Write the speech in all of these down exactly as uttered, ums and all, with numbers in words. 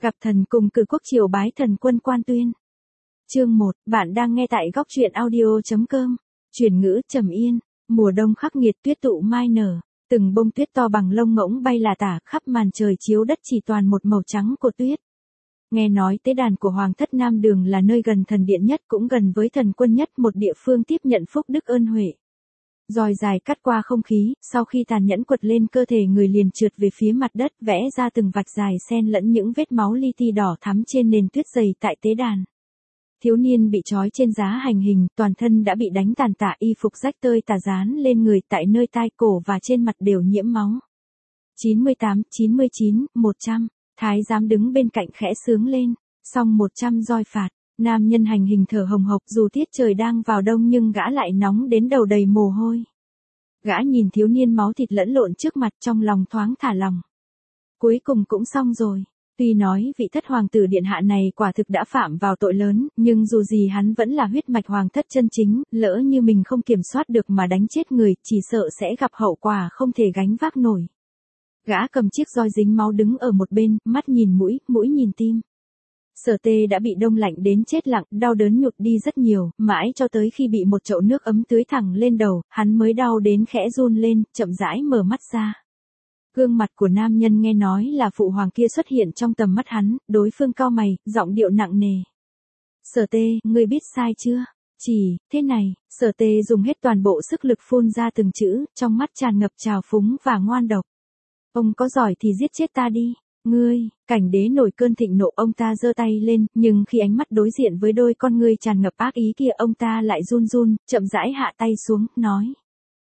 Gặp thần cùng cử quốc triều bái thần quân Quan Tuyên. Chương một, bạn đang nghe tại góc truyện audio chấm com. Chuyển ngữ trầm yên, mùa đông khắc nghiệt tuyết tụ mai nở, từng bông tuyết to bằng lông ngỗng bay là tả, khắp màn trời chiếu đất chỉ toàn một màu trắng của tuyết. Nghe nói tế đàn của Hoàng thất Nam Đường là nơi gần thần điện nhất cũng gần với thần quân nhất, một địa phương tiếp nhận phúc đức ơn huệ. Roi dài cắt qua không khí, sau khi tàn nhẫn quật lên cơ thể người liền trượt về phía mặt đất, vẽ ra từng vạch dài xen lẫn những vết máu li ti đỏ thắm trên nền tuyết dày tại tế đàn. Thiếu niên bị trói trên giá hành hình, toàn thân đã bị đánh tàn tạ, y phục rách tơi tả dán lên người, tại nơi tai cổ và trên mặt đều nhiễm máu. chín mươi tám, chín mươi chín, một trăm, thái giám đứng bên cạnh khẽ sướng lên, xong một trăm roi phạt. Nam nhân hành hình thở hồng hộc, dù tiết trời đang vào đông nhưng gã lại nóng đến đầu đầy mồ hôi. Gã nhìn thiếu niên máu thịt lẫn lộn trước mặt, trong lòng thoáng thả lòng. Cuối cùng cũng xong rồi. Tuy nói vị thất hoàng tử điện hạ này quả thực đã phạm vào tội lớn, nhưng dù gì hắn vẫn là huyết mạch hoàng thất chân chính, lỡ như mình không kiểm soát được mà đánh chết người, chỉ sợ sẽ gặp hậu quả không thể gánh vác nổi. Gã cầm chiếc roi dính máu đứng ở một bên, mắt nhìn mũi, mũi nhìn tim. Sở Tê đã bị đông lạnh đến chết lặng, đau đớn nhụt đi rất nhiều, mãi cho tới khi bị một chậu nước ấm tưới thẳng lên đầu, hắn mới đau đến khẽ run lên, chậm rãi mở mắt ra. Gương mặt của nam nhân nghe nói là phụ hoàng kia xuất hiện trong tầm mắt hắn, đối phương cau mày, giọng điệu nặng nề. Sở Tê, ngươi biết sai chưa? Chỉ, thế này, Sở Tê dùng hết toàn bộ sức lực phun ra từng chữ, trong mắt tràn ngập trào phúng và ngoan độc. Ông có giỏi thì giết chết ta đi. Ngươi, cảnh đế nổi cơn thịnh nộ, ông ta giơ tay lên, nhưng khi ánh mắt đối diện với đôi con ngươi tràn ngập ác ý kia, ông ta lại run run, chậm rãi hạ tay xuống, nói.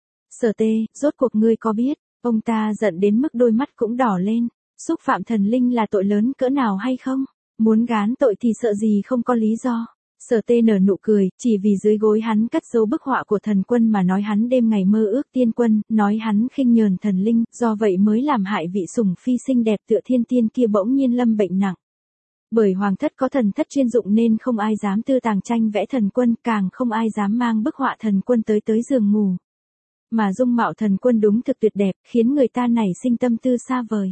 Sở Tê, rốt cuộc ngươi có biết, ông ta giận đến mức đôi mắt cũng đỏ lên, xúc phạm thần linh là tội lớn cỡ nào hay không? Muốn gán tội thì sợ gì không có lý do. Sở Tê nở nụ cười, chỉ vì dưới gối hắn cất dấu bức họa của thần quân mà nói hắn đêm ngày mơ ước tiên quân, nói hắn khinh nhờn thần linh, do vậy mới làm hại vị sủng phi xinh đẹp tựa thiên tiên kia bỗng nhiên lâm bệnh nặng. Bởi hoàng thất có thần thất chuyên dụng nên không ai dám tư tàng tranh vẽ thần quân, càng không ai dám mang bức họa thần quân tới tới giường ngủ. Mà dung mạo thần quân đúng thực tuyệt đẹp, khiến người ta nảy sinh tâm tư xa vời.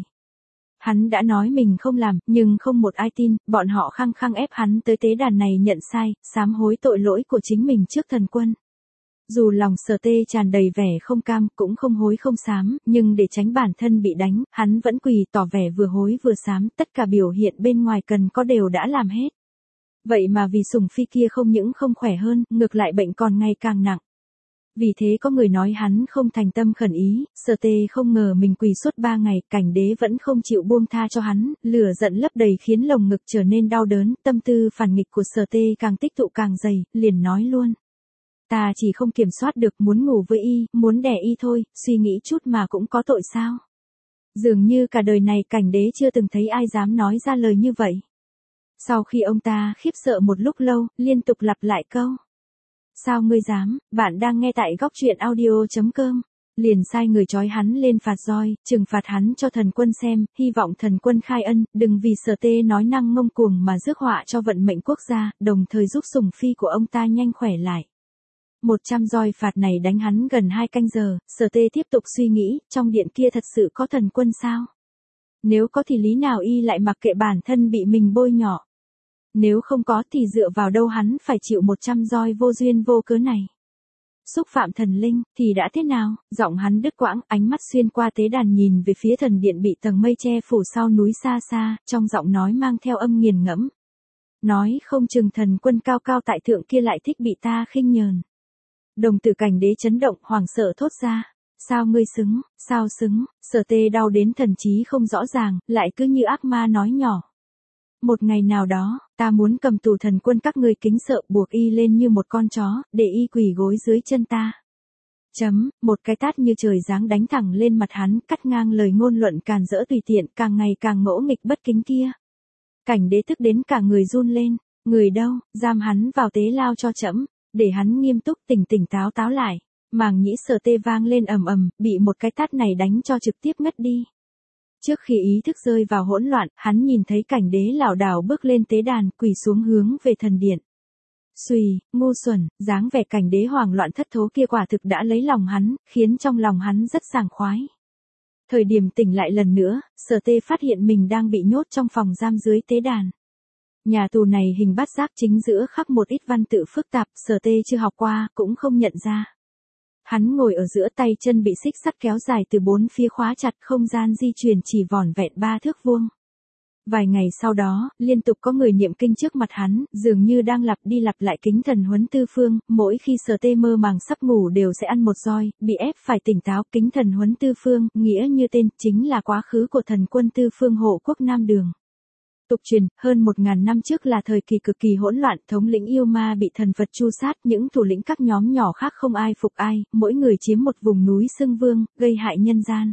Hắn đã nói mình không làm, nhưng không một ai tin, bọn họ khăng khăng ép hắn tới tế đàn này nhận sai, sám hối tội lỗi của chính mình trước thần quân. Dù lòng Sở Tê tràn đầy vẻ không cam, cũng không hối không sám, nhưng để tránh bản thân bị đánh, hắn vẫn quỳ tỏ vẻ vừa hối vừa sám, tất cả biểu hiện bên ngoài cần có đều đã làm hết. Vậy mà vì sủng phi kia không những không khỏe hơn, ngược lại bệnh còn ngày càng nặng. Vì thế có người nói hắn không thành tâm khẩn ý, Sở Tê không ngờ mình quỳ suốt ba ngày, cảnh đế vẫn không chịu buông tha cho hắn, lửa giận lấp đầy khiến lồng ngực trở nên đau đớn, tâm tư phản nghịch của Sở Tê càng tích tụ càng dày, liền nói luôn. Ta chỉ không kiểm soát được, muốn ngủ với y, muốn đẻ y thôi, suy nghĩ chút mà cũng có tội sao? Dường như cả đời này cảnh đế chưa từng thấy ai dám nói ra lời như vậy. Sau khi ông ta khiếp sợ một lúc lâu, liên tục lặp lại câu. Sao ngươi dám, bạn đang nghe tại góc truyện audio chấm com. Liền sai người trói hắn lên phạt roi, trừng phạt hắn cho thần quân xem, hy vọng thần quân khai ân, đừng vì Sở Tê nói năng ngông cuồng mà rước họa cho vận mệnh quốc gia, đồng thời giúp sủng phi của ông ta nhanh khỏe lại. Một trăm roi phạt này đánh hắn gần hai canh giờ, Sở Tê tiếp tục suy nghĩ, trong điện kia thật sự có thần quân sao? Nếu có thì lý nào y lại mặc kệ bản thân bị mình bôi nhọ? Nếu không có thì dựa vào đâu hắn phải chịu một trăm roi vô duyên vô cớ này. Xúc phạm thần linh, thì đã thế nào? Giọng hắn đứt quãng, ánh mắt xuyên qua tế đàn nhìn về phía thần điện bị tầng mây che phủ sau núi xa xa, trong giọng nói mang theo âm nghiền ngẫm. Nói không chừng thần quân cao cao tại thượng kia lại thích bị ta khinh nhờn. Đồng tử cảnh đế chấn động, hoảng sợ thốt ra. Sao ngươi xứng, sao xứng? Sở Tê đau đến thần trí không rõ ràng, lại cứ như ác ma nói nhỏ. Một ngày nào đó, ta muốn cầm tù thần quân các ngươi kính sợ, buộc y lên như một con chó, để y quỳ gối dưới chân ta. Chấm, một cái tát như trời giáng đánh thẳng lên mặt hắn, cắt ngang lời ngôn luận càn rỡ tùy tiện, càng ngày càng ngỗ nghịch bất kính kia. Cảnh đế tức đến cả người run lên, người đâu, giam hắn vào tế lao cho trẫm, để hắn nghiêm túc tỉnh tỉnh táo táo lại. Màng nhĩ Sở Tê vang lên ầm ầm, bị một cái tát này đánh cho trực tiếp ngất đi. Trước khi ý thức rơi vào hỗn loạn, hắn nhìn thấy cảnh đế lảo đảo bước lên tế đàn, quỳ xuống hướng về thần điện. Xùy, ngu xuẩn, dáng vẻ cảnh đế hoảng loạn thất thố kia quả thực đã lấy lòng hắn, khiến trong lòng hắn rất sảng khoái. Thời điểm tỉnh lại lần nữa, Sở Tê phát hiện mình đang bị nhốt trong phòng giam dưới tế đàn. Nhà tù này hình bát giác chính giữa khắc một ít văn tự phức tạp, Sở Tê chưa học qua, cũng không nhận ra. Hắn ngồi ở giữa, tay chân bị xích sắt kéo dài từ bốn phía khóa chặt, không gian di chuyển chỉ vỏn vẹn ba thước vuông. Vài ngày sau đó, liên tục có người niệm kinh trước mặt hắn, dường như đang lặp đi lặp lại kính thần huấn tư phương, mỗi khi Sở Tê mơ màng sắp ngủ đều sẽ ăn một roi, bị ép phải tỉnh táo. Kính thần huấn tư phương, nghĩa như tên, chính là quá khứ của thần quân tư phương hộ quốc Nam Đường. Tục truyền, hơn một ngàn năm trước là thời kỳ cực kỳ hỗn loạn, thống lĩnh yêu ma bị thần Phật tru sát, những thủ lĩnh các nhóm nhỏ khác không ai phục ai, mỗi người chiếm một vùng núi xưng vương, gây hại nhân gian.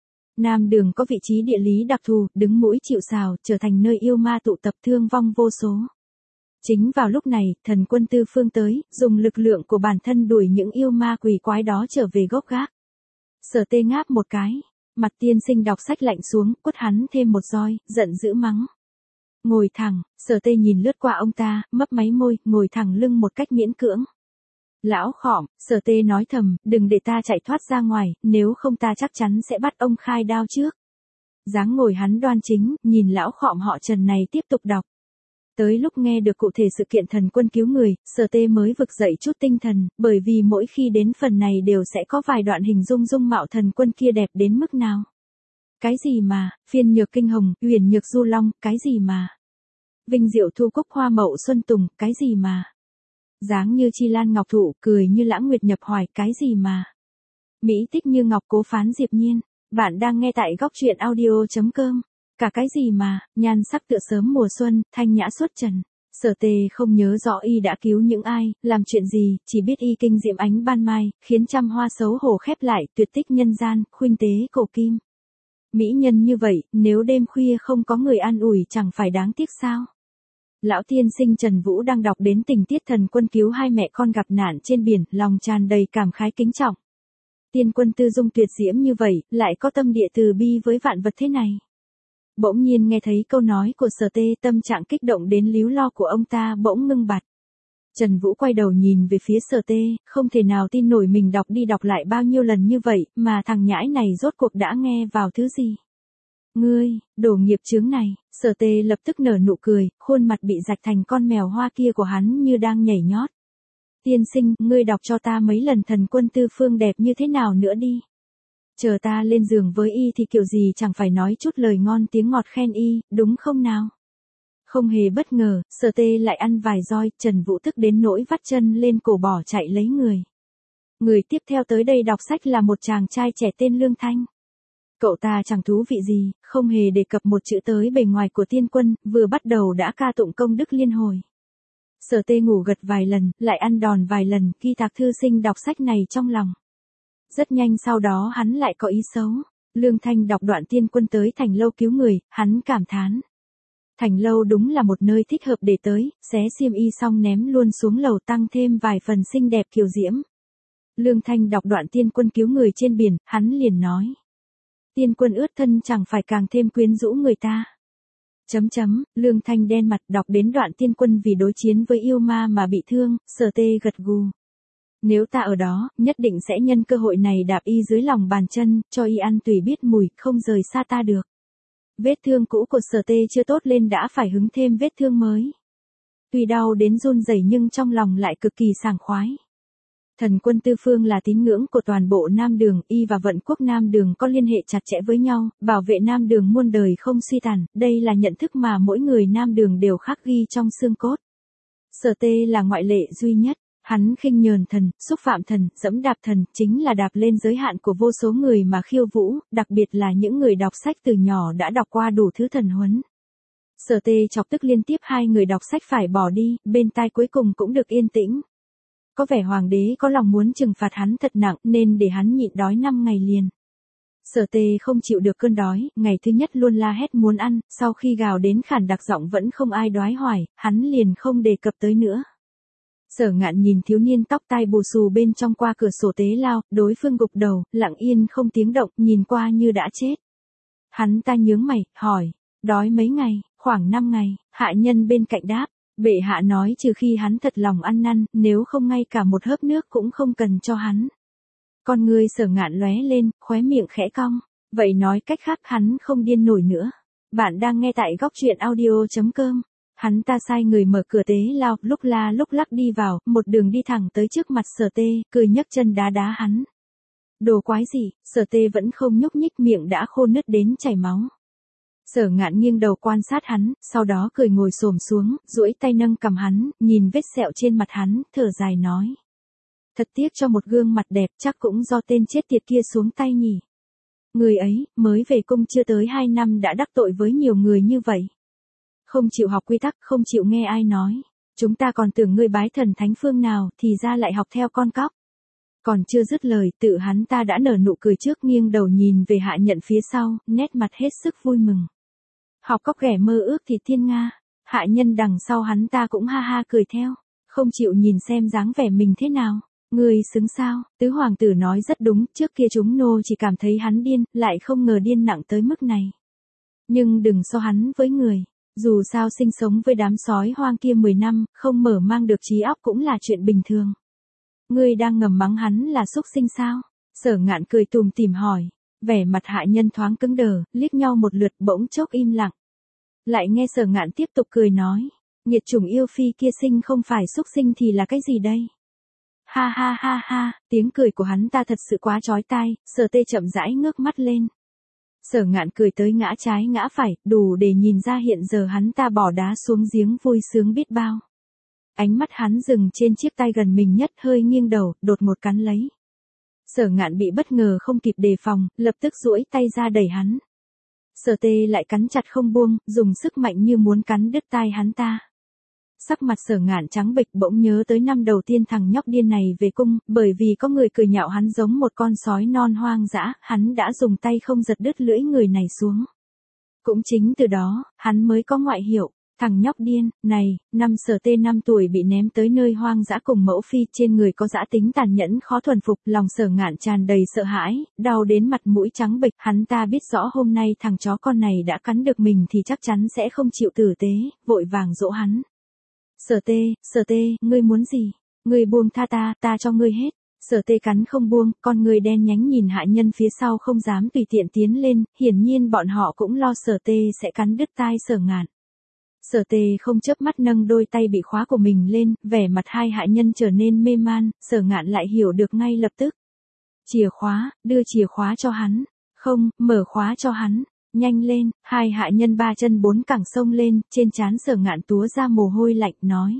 Nam Đường có vị trí địa lý đặc thù, đứng mũi chịu sào, trở thành nơi yêu ma tụ tập, thương vong vô số. Chính vào lúc này, thần quân tư phương tới, dùng lực lượng của bản thân đuổi những yêu ma quỷ quái đó trở về gốc gác. Sở Tê ngáp một cái, mặt tiên sinh đọc sách lạnh xuống, quất hắn thêm một roi, giận dữ mắng. Ngồi thẳng, Sở Tê nhìn lướt qua ông ta, mấp máy môi, ngồi thẳng lưng một cách miễn cưỡng. Lão Khọm, Sở Tê nói thầm, đừng để ta chạy thoát ra ngoài, nếu không ta chắc chắn sẽ bắt ông khai đao trước. Dáng ngồi hắn đoan chính, nhìn lão Khọm họ Trần này tiếp tục đọc. Tới lúc nghe được cụ thể sự kiện thần quân cứu người, Sở Tê mới vực dậy chút tinh thần, bởi vì mỗi khi đến phần này đều sẽ có vài đoạn hình dung dung mạo thần quân kia đẹp đến mức nào. Cái gì mà, phiên nhược kinh hồng, huyền nhược du long, cái gì mà. Vinh diệu thu cúc hoa mậu xuân tùng, cái gì mà. Dáng như chi lan ngọc thụ, cười như lãng nguyệt nhập hoài, cái gì mà. Mỹ tích như ngọc cố phán diệp nhiên. Bạn đang nghe tại góc truyện audio chấm com. Cả cái gì mà, nhan sắc tựa sớm mùa xuân, thanh nhã xuất trần. Sở Tê không nhớ rõ y đã cứu những ai, làm chuyện gì, chỉ biết y kinh diệm ánh ban mai, khiến trăm hoa xấu hổ khép lại, tuyệt tích nhân gian, khuynh tế cổ kim. Mỹ nhân như vậy, nếu đêm khuya không có người an ủi chẳng phải đáng tiếc sao? Lão tiên sinh Trần Vũ đang đọc đến tình tiết thần quân cứu hai mẹ con gặp nạn trên biển, lòng tràn đầy cảm khái kính trọng. Tiên quân tư dung tuyệt diễm như vậy, lại có tâm địa từ bi với vạn vật thế này. Bỗng nhiên nghe thấy câu nói của Sở Tê, tâm trạng kích động đến líu lo của ông ta bỗng ngưng bặt. Trần Vũ quay đầu nhìn về phía Sở Tê, không thể nào tin nổi mình đọc đi đọc lại bao nhiêu lần như vậy, mà thằng nhãi này rốt cuộc đã nghe vào thứ gì. Ngươi, đồ nghiệp chướng này, Sở Tê lập tức nở nụ cười, khuôn mặt bị rạch thành con mèo hoa kia của hắn như đang nhảy nhót. Tiên sinh, ngươi đọc cho ta mấy lần thần quân tư phương đẹp như thế nào nữa đi. Chờ ta lên giường với y thì kiểu gì chẳng phải nói chút lời ngon tiếng ngọt khen y, đúng không nào? Không hề bất ngờ, Sở Tê lại ăn vài roi, Trần Vũ tức đến nỗi vắt chân lên cổ bỏ chạy lấy người. Người tiếp theo tới đây đọc sách là một chàng trai trẻ tên Lương Thanh. Cậu ta chẳng thú vị gì, không hề đề cập một chữ tới bề ngoài của tiên quân, vừa bắt đầu đã ca tụng công đức liên hồi. Sở Tê ngủ gật vài lần, lại ăn đòn vài lần, khi Thạc thư sinh đọc sách này trong lòng. Rất nhanh sau đó hắn lại có ý xấu. Lương Thanh đọc đoạn tiên quân tới Thành Lâu cứu người, hắn cảm thán. Thành Lâu đúng là một nơi thích hợp để tới, xé xiêm y xong ném luôn xuống lầu tăng thêm vài phần xinh đẹp kiều diễm. Lương Thanh đọc đoạn tiên quân cứu người trên biển, hắn liền nói. Tiên quân ướt thân chẳng phải càng thêm quyến rũ người ta. Chấm chấm, Lương Thanh đen mặt đọc đến đoạn tiên quân vì đối chiến với yêu ma mà bị thương, Sở Tê gật gù. Nếu ta ở đó, nhất định sẽ nhân cơ hội này đạp y dưới lòng bàn chân, cho y ăn tùy biết mùi, không rời xa ta được. Vết thương cũ của Sở Tê chưa tốt lên đã phải hứng thêm vết thương mới. Tuy đau đến run rẩy nhưng trong lòng lại cực kỳ sảng khoái. Thần quân tư phương là tín ngưỡng của toàn bộ Nam Đường, y và vận quốc Nam Đường có liên hệ chặt chẽ với nhau, bảo vệ Nam Đường muôn đời không suy tàn, đây là nhận thức mà mỗi người Nam Đường đều khắc ghi trong xương cốt. Sở Tê là ngoại lệ duy nhất. Hắn khinh nhờn thần, xúc phạm thần, dẫm đạp thần, chính là đạp lên giới hạn của vô số người mà khiêu vũ, đặc biệt là những người đọc sách từ nhỏ đã đọc qua đủ thứ thần huấn. Sở Tê chọc tức liên tiếp hai người đọc sách phải bỏ đi, bên tai cuối cùng cũng được yên tĩnh. Có vẻ hoàng đế có lòng muốn trừng phạt hắn thật nặng nên để hắn nhịn đói năm ngày liền. Sở Tê không chịu được cơn đói, ngày thứ nhất luôn la hét muốn ăn, sau khi gào đến khản đặc giọng vẫn không ai đoái hoài, hắn liền không đề cập tới nữa. Sở Ngạn nhìn thiếu niên tóc tai bù xù bên trong qua cửa sổ tế lao, đối phương gục đầu, lặng yên không tiếng động, nhìn qua như đã chết. Hắn ta nhướng mày, hỏi, đói mấy ngày, khoảng năm ngày, hạ nhân bên cạnh đáp, bệ hạ nói trừ khi hắn thật lòng ăn năn, nếu không ngay cả một hớp nước cũng không cần cho hắn. Con người Sở Ngạn lóe lên, khóe miệng khẽ cong, Vậy nói cách khác hắn không điên nổi nữa. Bạn đang nghe tại góc truyện audio.com. Hắn ta sai người mở cửa tế lao, lúc la lúc lắc đi vào, một đường đi thẳng tới trước mặt Sở Tê, cười nhấc chân đá đá hắn. Đồ quái gì, Sở Tê vẫn không nhúc nhích, miệng đã khô nứt đến chảy máu. Sở Ngạn nghiêng đầu quan sát hắn, sau đó cười ngồi xổm xuống, duỗi tay nâng cằm hắn, nhìn vết sẹo trên mặt hắn, thở dài nói. Thật tiếc cho một gương mặt đẹp, chắc cũng do tên chết tiệt kia xuống tay nhỉ. Người ấy, mới về cung chưa tới hai năm đã đắc tội với nhiều người như vậy. Không chịu học quy tắc, không chịu nghe ai nói. Chúng ta còn tưởng ngươi bái thần thánh phương nào, thì ra lại học theo con cóc. Còn chưa dứt lời, tự hắn ta đã nở nụ cười trước, nghiêng đầu nhìn về hạ nhận phía sau, nét mặt hết sức vui mừng. Học cóc ghẻ mơ ước thì thiên nga. Hạ nhân đằng sau hắn ta cũng ha ha cười theo, không chịu nhìn xem dáng vẻ mình thế nào. Người xứng sao, tứ hoàng tử nói rất đúng, trước kia chúng nô chỉ cảm thấy hắn điên, lại không ngờ điên nặng tới mức này. Nhưng đừng so hắn với người, dù sao sinh sống với đám sói hoang kia mười năm, không mở mang được trí óc cũng là chuyện bình thường. Ngươi đang ngầm mắng hắn là xúc sinh sao? Sở Ngạn cười tùm tìm hỏi, vẻ mặt hạ nhân thoáng cứng đờ, liếc nhau một lượt bỗng chốc im lặng. Lại nghe Sở Ngạn tiếp tục cười nói, nghiệt chủng yêu phi kia sinh không phải xúc sinh thì là cái gì đây? Ha ha ha ha, tiếng cười của hắn ta thật sự quá chói tai, Sở Tê chậm rãi ngước mắt lên. Sở Ngạn cười tới ngã trái ngã phải, đủ để nhìn ra hiện giờ hắn ta bỏ đá xuống giếng vui sướng biết bao. Ánh mắt hắn dừng trên chiếc tay gần mình nhất, hơi nghiêng đầu, đột một cắn lấy. Sở Ngạn bị bất ngờ không kịp đề phòng, lập tức duỗi tay ra đẩy hắn. Sở Tê lại cắn chặt không buông, dùng sức mạnh như muốn cắn đứt tai hắn ta. Sắc mặt Sở Ngạn trắng bệch, bỗng nhớ tới năm đầu tiên thằng nhóc điên này về cung, bởi vì có người cười nhạo hắn giống một con sói non hoang dã, hắn đã dùng tay không giật đứt lưỡi người này xuống. Cũng chính từ đó, hắn mới có ngoại hiệu, thằng nhóc điên. Này, năm Sở Tê năm tuổi bị ném tới nơi hoang dã cùng mẫu phi, trên người có dã tính tàn nhẫn khó thuần phục, lòng Sở Ngạn tràn đầy sợ hãi, đau đến mặt mũi trắng bệch, hắn ta biết rõ hôm nay thằng chó con này đã cắn được mình thì chắc chắn sẽ không chịu tử tế, vội vàng dỗ hắn. Sở Tê, Sở Tê, ngươi muốn gì? Ngươi buông tha ta, ta cho ngươi hết. Sở Tê cắn không buông, con người đen nhánh nhìn hạ nhân phía sau không dám tùy tiện tiến lên, hiển nhiên bọn họ cũng lo Sở Tê sẽ cắn đứt tai Sở Ngạn. Sở Tê không chớp mắt nâng đôi tay bị khóa của mình lên, vẻ mặt hai hạ nhân trở nên mê man, Sở Ngạn lại hiểu được ngay lập tức. Chìa khóa, đưa chìa khóa cho hắn. Không, mở khóa cho hắn. Nhanh lên, hai hạ nhân ba chân bốn cẳng xông lên, trên trán Sở Ngạn túa ra mồ hôi lạnh, nói.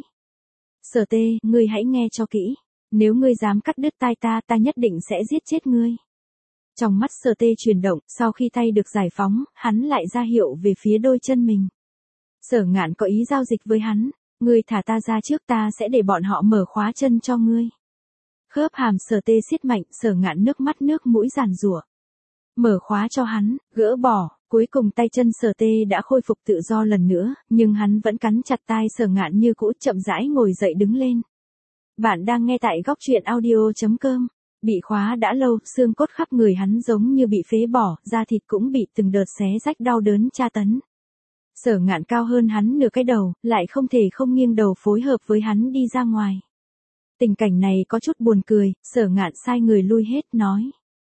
Sở Tê, ngươi hãy nghe cho kỹ, nếu ngươi dám cắt đứt tai ta, ta nhất định sẽ giết chết ngươi. Trong mắt Sở Tê chuyển động, sau khi tay được giải phóng, hắn lại ra hiệu về phía đôi chân mình. Sở Ngạn có ý giao dịch với hắn, ngươi thả ta ra trước, ta sẽ để bọn họ mở khóa chân cho ngươi. Khớp hàm Sở Tê siết mạnh, Sở Ngạn nước mắt nước mũi giàn giụa. Mở khóa cho hắn, gỡ bỏ, cuối cùng tay chân Sở Tê đã khôi phục tự do lần nữa, nhưng hắn vẫn cắn chặt tai Sở Ngạn như cũ, chậm rãi ngồi dậy đứng lên. Bạn đang nghe tại góc truyện audio.com. Bị khóa đã lâu, xương cốt khắp người hắn giống như bị phế bỏ, da thịt cũng bị từng đợt xé rách đau đớn tra tấn. Sở Ngạn cao hơn hắn nửa cái đầu, lại không thể không nghiêng đầu phối hợp với hắn đi ra ngoài. Tình cảnh này có chút buồn cười, Sở Ngạn sai người lui hết, nói.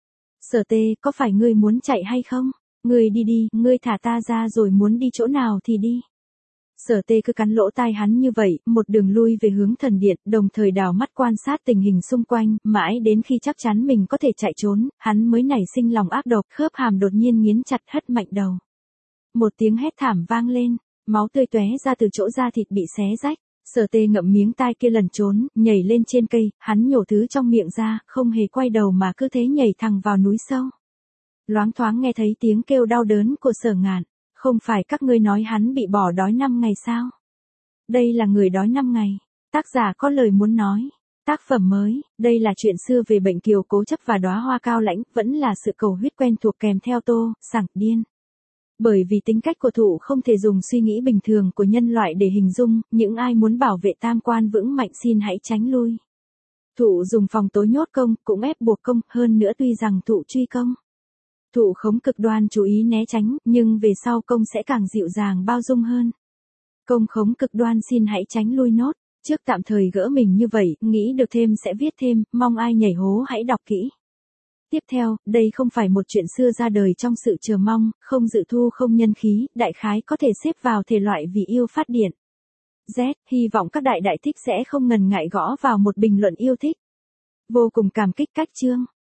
Sở Tê, có phải ngươi muốn chạy hay không? Ngươi đi đi, ngươi thả ta ra rồi muốn đi chỗ nào thì đi. Sở Tê cứ cắn lỗ tai hắn như vậy, một đường lui về hướng thần điện, đồng thời đảo mắt quan sát tình hình xung quanh, mãi đến khi chắc chắn mình có thể chạy trốn, hắn mới nảy sinh lòng ác độc, khớp hàm đột nhiên nghiến chặt, hất mạnh đầu. Một tiếng hét thảm vang lên, máu tươi tóe ra từ chỗ da thịt bị xé rách. Sở Tê ngậm miếng tai kia lần trốn, nhảy lên trên cây, hắn nhổ thứ trong miệng ra, không hề quay đầu mà cứ thế nhảy thẳng vào núi sâu. Loáng thoáng nghe thấy tiếng kêu đau đớn của Sở Ngạn, không phải các ngươi nói hắn bị bỏ đói năm ngày sao? Đây là người đói năm ngày. Tác giả có lời muốn nói. Tác phẩm mới, đây là chuyện xưa về bệnh kiều cố chấp và đóa hoa cao lãnh, vẫn là sự cầu huyết quen thuộc kèm theo tô, sảng, điên. Bởi vì tính cách của Thụ không thể dùng suy nghĩ bình thường của nhân loại để hình dung, những ai muốn bảo vệ tam quan vững mạnh xin hãy tránh lui. Thụ dùng phòng tối nhốt công, cũng ép buộc công, hơn nữa tuy rằng Thụ truy công. Thụ khống cực đoan chú ý né tránh, nhưng về sau công sẽ càng dịu dàng bao dung hơn. Công khống cực đoan xin hãy tránh lui nốt, trước tạm thời gỡ mình như vậy, nghĩ được thêm sẽ viết thêm, mong ai nhảy hố hãy đọc kỹ. Tiếp theo, đây không phải một chuyện xưa ra đời trong sự chờ mong, không dự thu không nhân khí, đại khái có thể xếp vào thể loại vì yêu phát điện. Z, hy vọng các đại đại thích sẽ không ngần ngại gõ vào một bình luận yêu thích. Vô cùng cảm kích các chương.